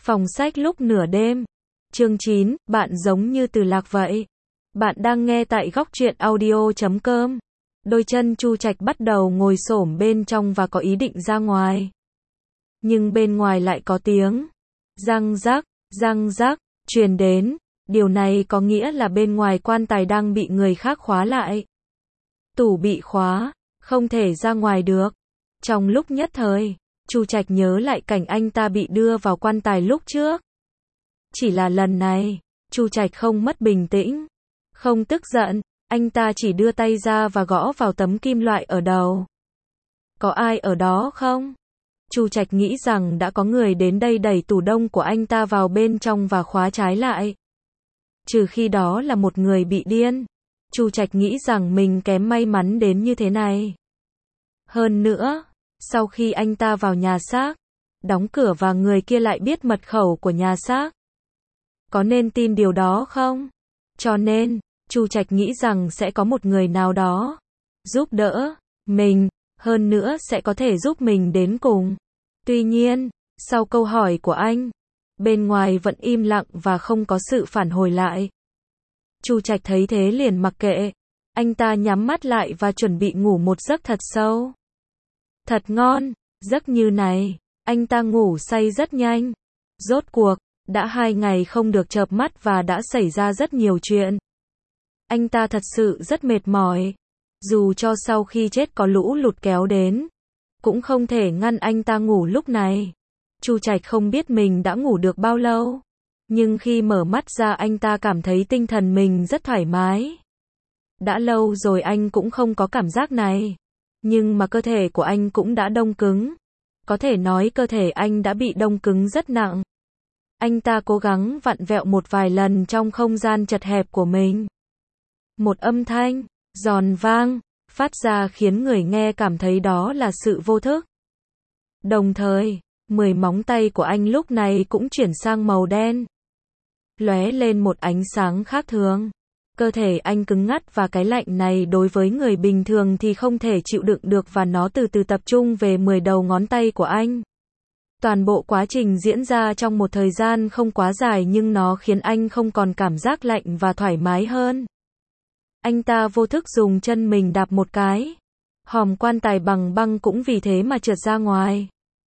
Phòng sách lúc nửa đêm. Chương 9, bạn giống như Từ Lạc vậy. Bạn đang nghe tại góc truyện audio.com. Đôi chân Chu Trạch bắt đầu ngồi xổm bên trong và có ý định ra ngoài. Nhưng bên ngoài lại có tiếng răng rắc, truyền đến. Điều này có nghĩa là bên ngoài quan tài đang bị người khác khóa lại. Tủ bị khóa, không thể ra ngoài được. Trong lúc nhất thời, Chu Trạch nhớ lại cảnh anh ta bị đưa vào quan tài lúc trước. Chỉ là lần này, Chu Trạch không mất bình tĩnh, không tức giận, anh ta chỉ đưa tay ra và gõ vào tấm kim loại ở đầu. Có ai ở đó không? Chu Trạch nghĩ rằng đã có người đến đây đẩy tủ đông của anh ta vào bên trong và khóa trái lại. Trừ khi đó là một người bị điên. Chu Trạch nghĩ rằng mình kém may mắn đến như thế này. Hơn nữa, sau khi anh ta vào nhà xác, đóng cửa và người kia lại biết mật khẩu của nhà xác. Có nên tin điều đó không? Cho nên, Chu Trạch nghĩ rằng sẽ có một người nào đó giúp đỡ mình, hơn nữa sẽ có thể giúp mình đến cùng. Tuy nhiên, sau câu hỏi của anh, bên ngoài vẫn im lặng và không có sự phản hồi lại. Chu Trạch thấy thế liền mặc kệ. Anh ta nhắm mắt lại và chuẩn bị ngủ một giấc thật sâu. Thật ngon, giấc như này, anh ta ngủ say rất nhanh. Rốt cuộc, đã 2 ngày không được chợp mắt và đã xảy ra rất nhiều chuyện. Anh ta thật sự rất mệt mỏi. Dù cho sau khi chết có lũ lụt kéo đến, cũng không thể ngăn anh ta ngủ lúc này. Chu Trạch không biết mình đã ngủ được bao lâu. Nhưng khi mở mắt ra anh ta cảm thấy tinh thần mình rất thoải mái. Đã lâu rồi anh cũng không có cảm giác này. Nhưng mà cơ thể của anh cũng đã đông cứng. Có thể nói cơ thể anh đã bị đông cứng rất nặng. Anh ta cố gắng vặn vẹo một vài lần trong không gian chật hẹp của mình. Một âm thanh giòn vang phát ra khiến người nghe cảm thấy đó là sự vô thức. Đồng thời, 10 móng tay của anh lúc này cũng chuyển sang màu đen, lóe lên một ánh sáng khác thường. Cơ thể anh cứng ngắt và cái lạnh này đối với người bình thường thì không thể chịu đựng được và nó từ từ tập trung về 10 đầu ngón tay của anh. Toàn bộ quá trình diễn ra trong một thời gian không quá dài nhưng nó khiến anh không còn cảm giác lạnh và thoải mái hơn. Anh ta vô thức dùng chân mình đạp một cái. Hòm quan tài bằng băng cũng vì thế mà trượt ra ngoài.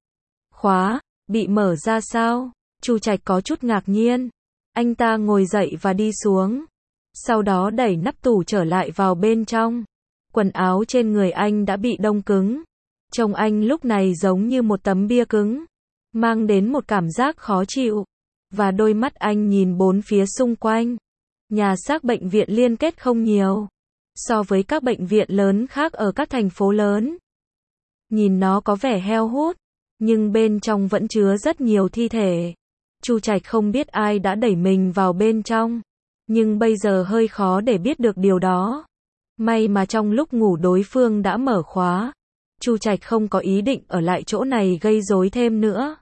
Khóa, bị mở ra sao? Chu Trạch có chút ngạc nhiên. Anh ta ngồi dậy và đi xuống. Sau đó đẩy nắp tủ trở lại vào bên trong. Quần áo trên người anh đã bị đông cứng. Trông anh lúc này giống như một tấm bia cứng, mang đến một cảm giác khó chịu. Và đôi mắt anh nhìn bốn phía xung quanh. Nhà xác bệnh viện liên kết không nhiều so với các bệnh viện lớn khác ở các thành phố lớn. Nhìn nó có vẻ heo hút, nhưng bên trong vẫn chứa rất nhiều thi thể. Chu Trạch không biết ai đã đẩy mình vào bên trong, nhưng bây giờ hơi khó để biết được điều đó. May mà trong lúc ngủ đối phương đã mở khóa. Chu Trạch không có ý định ở lại chỗ này gây rối thêm nữa.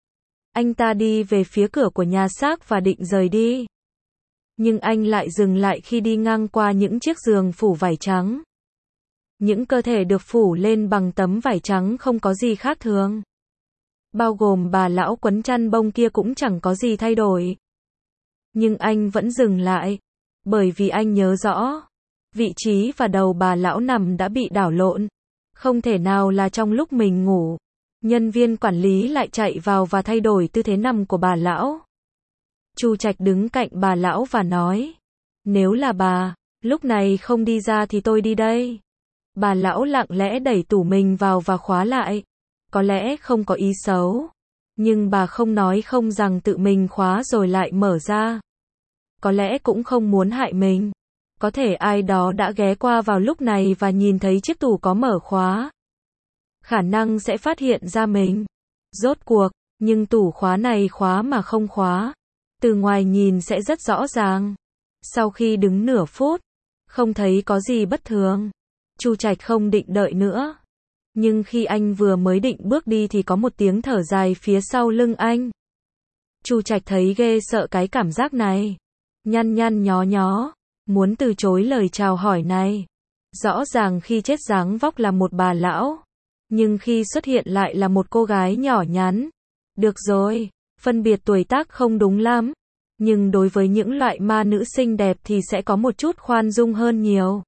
Anh ta đi về phía cửa của nhà xác và định rời đi. Nhưng anh lại dừng lại khi đi ngang qua những chiếc giường phủ vải trắng. Những cơ thể được phủ lên bằng tấm vải trắng không có gì khác thường. Bao gồm bà lão quấn chăn bông kia cũng chẳng có gì thay đổi. Nhưng anh vẫn dừng lại, bởi vì anh nhớ rõ, vị trí và đầu bà lão nằm đã bị đảo lộn. Không thể nào là trong lúc mình ngủ, nhân viên quản lý lại chạy vào và thay đổi tư thế nằm của bà lão. Chu Trạch đứng cạnh bà lão và nói, nếu là bà, lúc này không đi ra thì tôi đi đây. Bà lão lặng lẽ đẩy tủ mình vào và khóa lại. Có lẽ không có ý xấu, nhưng bà không nói không rằng tự mình khóa rồi lại mở ra. Có lẽ cũng không muốn hại mình. Có thể ai đó đã ghé qua vào lúc này và nhìn thấy chiếc tủ có mở khóa. Khả năng sẽ phát hiện ra mình. Rốt cuộc, nhưng tủ khóa này khóa mà không khóa. Từ ngoài nhìn sẽ rất rõ ràng. Sau khi đứng nửa phút, không thấy có gì bất thường. Chu Trạch không định đợi nữa. Nhưng khi anh vừa mới định bước đi thì có một tiếng thở dài phía sau lưng anh. Chu Trạch thấy ghê sợ cái cảm giác này. Nhăn nhăn nhó nhó, muốn từ chối lời chào hỏi này. Rõ ràng khi chết dáng vóc là một bà lão, nhưng khi xuất hiện lại là một cô gái nhỏ nhắn. Được rồi, Phân biệt tuổi tác không đúng lắm, nhưng đối với những loại ma nữ xinh đẹp thì sẽ có một chút khoan dung hơn nhiều.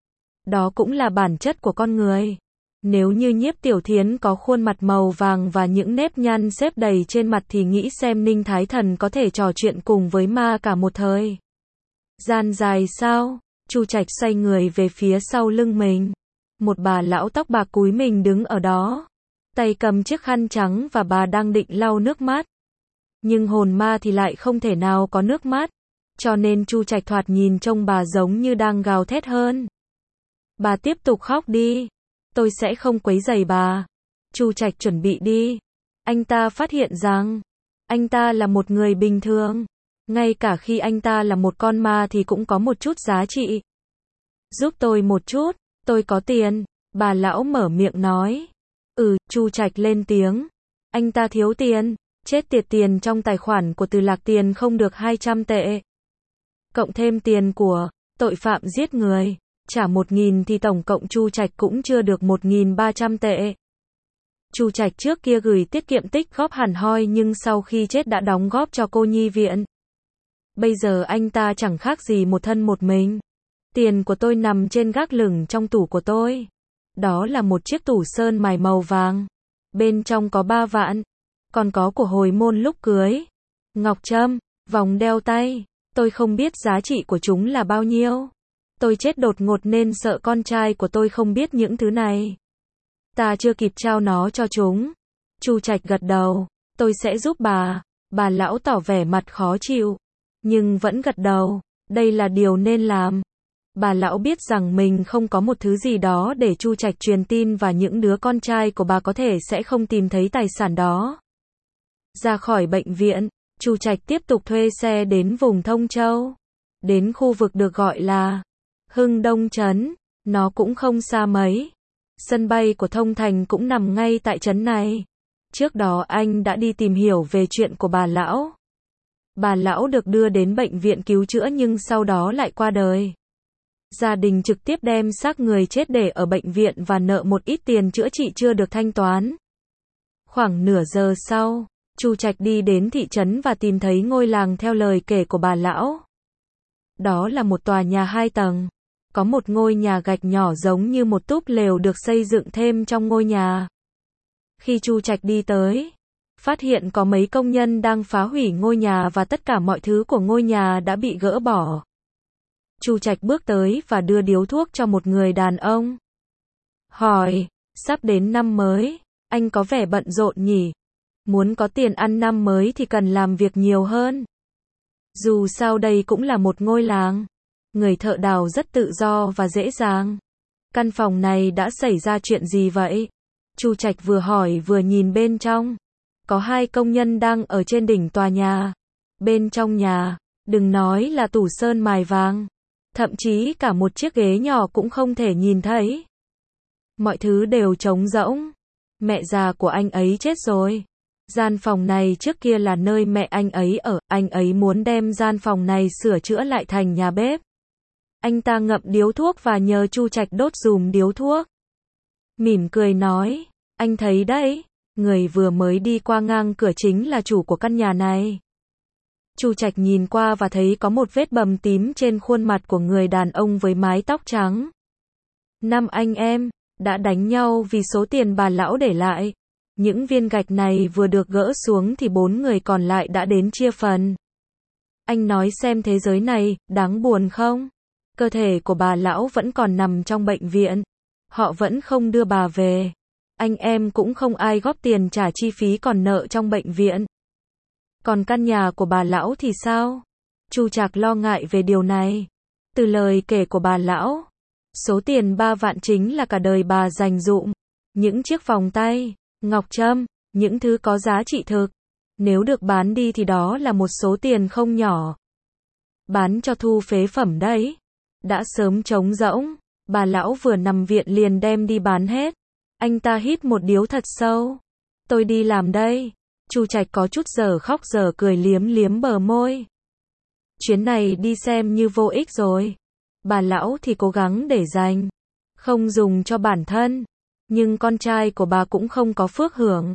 Đó cũng là bản chất của con người. Nếu như Nhiếp Tiểu Thiến có khuôn mặt màu vàng và những nếp nhăn xếp đầy trên mặt thì nghĩ xem Ninh Thái Thần có thể trò chuyện cùng với ma cả một thời gian dài sao? Chu Trạch xoay người về phía sau lưng mình. Một bà lão tóc bạc cúi mình đứng ở đó, tay cầm chiếc khăn trắng và bà đang định lau nước mắt. Nhưng hồn ma thì lại không thể nào có nước mắt, cho nên Chu Trạch thoạt nhìn trông bà giống như đang gào thét hơn. Bà tiếp tục khóc đi, tôi sẽ không quấy rầy bà. Chu Trạch chuẩn bị đi. Anh ta phát hiện rằng, anh ta là một người bình thường. Ngay cả khi anh ta là một con ma thì cũng có một chút giá trị. Giúp tôi một chút, tôi có tiền. Bà lão mở miệng nói. Chu Trạch lên tiếng. Anh ta thiếu tiền. Chết tiệt, tiền trong tài khoản của Từ Lạc Tiền không được 200 tệ. Cộng thêm tiền của tội phạm giết người, trả 1.000 thì tổng cộng Chu Trạch cũng chưa được 1.300 tệ. Chu Trạch trước kia gửi tiết kiệm tích góp hẳn hoi nhưng sau khi chết đã đóng góp cho cô nhi viện. Bây giờ anh ta chẳng khác gì một thân một mình. Tiền của tôi nằm trên gác lửng trong tủ của tôi. Đó là một chiếc tủ sơn mài màu vàng. Bên trong có 3 vạn. Còn có của hồi môn lúc cưới. Ngọc trâm, vòng đeo tay. Tôi không biết giá trị của chúng là bao nhiêu. Tôi chết đột ngột nên sợ con trai của tôi không biết những thứ này. Ta chưa kịp trao nó cho chúng. Chu Trạch gật đầu. Tôi sẽ giúp bà. Bà lão tỏ vẻ mặt khó chịu. Nhưng vẫn gật đầu. Đây là điều nên làm. Bà lão biết rằng mình không có một thứ gì đó để Chu Trạch truyền tin và những đứa con trai của bà có thể sẽ không tìm thấy tài sản đó. Ra khỏi bệnh viện, Chu Trạch tiếp tục thuê xe đến vùng Thông Châu. Đến khu vực được gọi là Hưng Đông Trấn. Nó cũng không xa mấy. Sân bay của Thông Thành cũng nằm ngay tại trấn này. Trước đó anh đã đi tìm hiểu về chuyện của bà lão. Bà lão được đưa đến bệnh viện cứu chữa nhưng sau đó lại qua đời. Gia đình trực tiếp đem xác người chết để ở bệnh viện và nợ một ít tiền chữa trị chưa được thanh toán. Khoảng nửa giờ sau, Chu Trạch đi đến thị trấn và tìm thấy ngôi làng theo lời kể của bà lão. Đó là một tòa nhà 2 tầng. Có một ngôi nhà gạch nhỏ giống như một túp lều được xây dựng thêm trong ngôi nhà. Khi Chu Trạch đi tới, phát hiện có mấy công nhân đang phá hủy ngôi nhà và tất cả mọi thứ của ngôi nhà đã bị gỡ bỏ. Chu Trạch bước tới và đưa điếu thuốc cho một người đàn ông. Hỏi, sắp đến năm mới, anh có vẻ bận rộn nhỉ? Muốn có tiền ăn năm mới thì cần làm việc nhiều hơn. Dù sao đây cũng là một ngôi làng. Người thợ đào rất tự do và dễ dàng. Căn phòng này đã xảy ra chuyện gì vậy? Chu Trạch vừa hỏi vừa nhìn bên trong. Có 2 công nhân đang ở trên đỉnh tòa nhà. Bên trong nhà, đừng nói là tủ sơn mài vàng. Thậm chí cả một chiếc ghế nhỏ cũng không thể nhìn thấy. Mọi thứ đều trống rỗng. Mẹ già của anh ấy chết rồi. Gian phòng này trước kia là nơi mẹ anh ấy ở. Anh ấy muốn đem gian phòng này sửa chữa lại thành nhà bếp. Anh ta ngậm điếu thuốc và nhờ Chu Trạch đốt dùm điếu thuốc. Mỉm cười nói, anh thấy đấy, người vừa mới đi qua ngang cửa chính là chủ của căn nhà này. Chu Trạch nhìn qua và thấy có một vết bầm tím trên khuôn mặt của người đàn ông với mái tóc trắng. 5 anh em đã đánh nhau vì số tiền bà lão để lại. Những viên gạch này vừa được gỡ xuống thì 4 người còn lại đã đến chia phần. Anh nói xem thế giới này đáng buồn không? Cơ thể của bà lão vẫn còn nằm trong bệnh viện. Họ vẫn không đưa bà về. Anh em cũng không ai góp tiền trả chi phí còn nợ trong bệnh viện. Còn căn nhà của bà lão thì sao? Chu Trạch lo ngại về điều này. Từ lời kể của bà lão, số tiền 3 vạn chính là cả đời bà dành dụm. Những chiếc vòng tay, ngọc trâm, những thứ có giá trị thực. Nếu được bán đi thì đó là một số tiền không nhỏ. Bán cho thu phế phẩm đấy. Đã sớm trống rỗng. Bà lão vừa nằm viện liền đem đi bán hết. Anh ta hít một điếu thật sâu. Tôi đi làm đây. Chu Trạch có chút giờ khóc giờ cười liếm liếm bờ môi. Chuyến này đi xem như vô ích rồi. Bà lão thì cố gắng để dành. Không dùng cho bản thân. Nhưng con trai của bà cũng không có phước hưởng.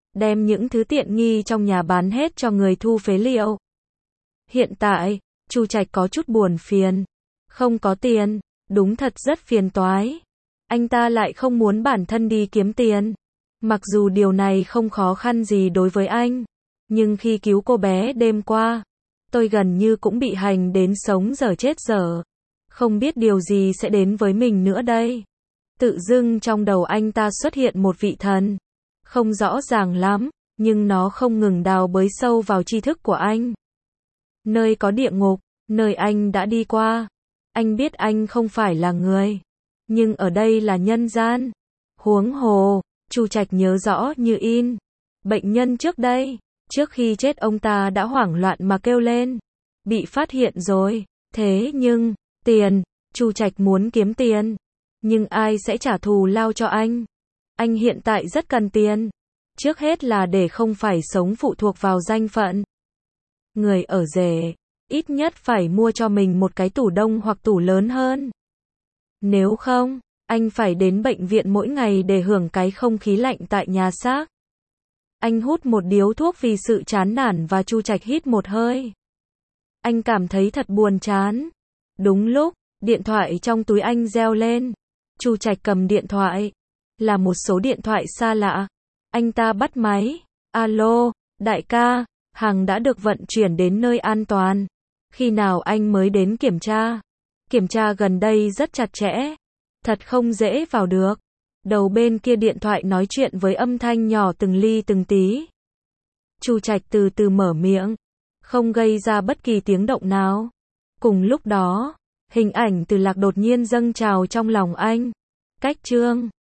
đem những thứ tiện nghi trong nhà bán hết cho người thu phế liệu. Hiện tại, Chu Trạch có chút buồn phiền. Không có tiền, đúng thật rất phiền toái. Anh ta lại không muốn bản thân đi kiếm tiền. Mặc dù điều này không khó khăn gì đối với anh, nhưng khi cứu cô bé đêm qua, tôi gần như cũng bị hành đến sống dở chết dở. Không biết điều gì sẽ đến với mình nữa đây. Tự dưng trong đầu anh ta xuất hiện một vị thần. Không rõ ràng lắm, nhưng nó không ngừng đào bới sâu vào tri thức của anh. Nơi có địa ngục, nơi anh đã đi qua. Anh biết anh không phải là người, nhưng ở đây là nhân gian. Huống hồ, Chu Trạch nhớ rõ như in. Bệnh nhân trước đây, trước khi chết ông ta đã hoảng loạn mà kêu lên. Bị phát hiện rồi, thế nhưng, tiền, Chu Trạch muốn kiếm tiền. Nhưng ai sẽ trả thù lao cho anh? Anh hiện tại rất cần tiền. Trước hết là để không phải sống phụ thuộc vào danh phận. Người ở rể, ít nhất phải mua cho mình một cái tủ đông hoặc tủ lớn hơn. Nếu không, anh phải đến bệnh viện mỗi ngày để hưởng cái không khí lạnh tại nhà xác. Anh hút một điếu thuốc vì sự chán nản và Chu Trạch hít một hơi. Anh cảm thấy thật buồn chán. Đúng lúc, điện thoại trong túi anh reo lên. Chu Trạch cầm điện thoại. Là một số điện thoại xa lạ. Anh ta bắt máy. Alo, đại ca, hàng đã được vận chuyển đến nơi an toàn. Khi nào anh mới đến kiểm tra? Kiểm tra gần đây rất chặt chẽ. Thật không dễ vào được. Đầu bên kia điện thoại nói chuyện với âm thanh nhỏ từng ly từng tí. Chu Trạch từ từ mở miệng. Không gây ra bất kỳ tiếng động nào. Cùng lúc đó, hình ảnh Từ Lạc đột nhiên dâng trào trong lòng anh. Cách chương